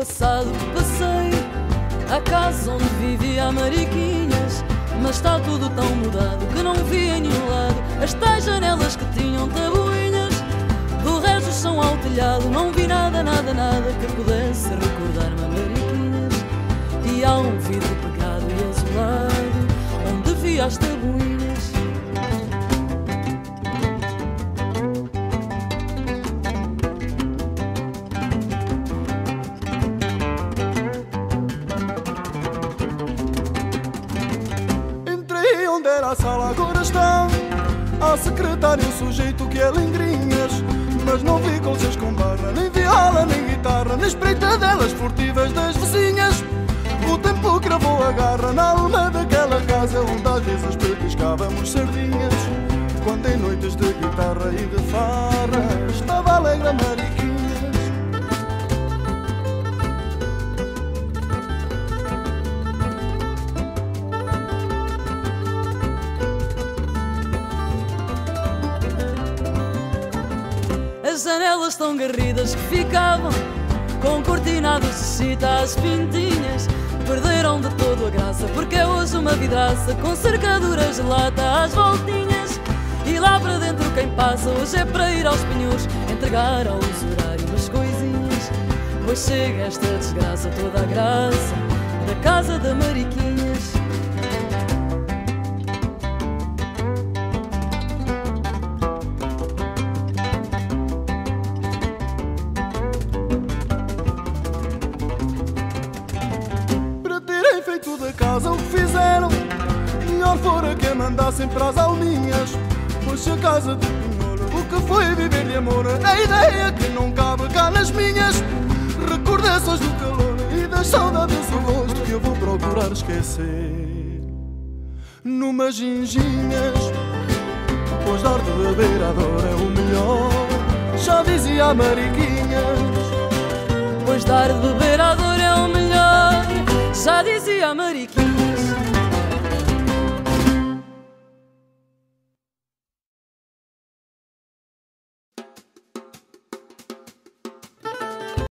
passado passei à casa onde vivia a Mariquinhas, mas está tudo tão mudado que não vi em nenhum lado as tais janelas que tinham tabuinhas. Do resto são ao telhado, não vi nada, nada, nada que pudesse recordar-me a Mariquinhas. E há um vidro pegado e azulado onde vi as tabuinhas. Onde era a sala agora está a secretária, o sujeito que é lingrinhas, mas não vi colchas com barra, nem viola, nem guitarra, nem espreita delas furtivas das vizinhas. O tempo cravou a garra na alma daquela casa onde às vezes petiscávamos sardinhas, quando em noites de guitarra e de farra estava alegre a Mariquinhas. As janelas tão garridas que ficavam com cortinados de chita às pintinhas perderam de todo a graça, porque é hoje uma vidraça com cercaduras de lata às voltinhas. E lá para dentro quem passa hoje é para ir aos penhores entregar ao usurário as coisinhas, pois chega esta desgraça toda a graça da casa da Mariquinhas. Feito da casa o que fizeram, melhor fora que a mandassem para as alminhas, pois se a casa de penhor o que foi viver de amor, a ideia que não cabe cá nas minhas, recordações do calor e das saudades do rosto que eu vou procurar esquecer numas ginginhas, pois dar de beber à dor é o melhor, já dizia a Mariquinhas. Pois dar de beber à dor é o melhor, já dizia a Mariquinhas.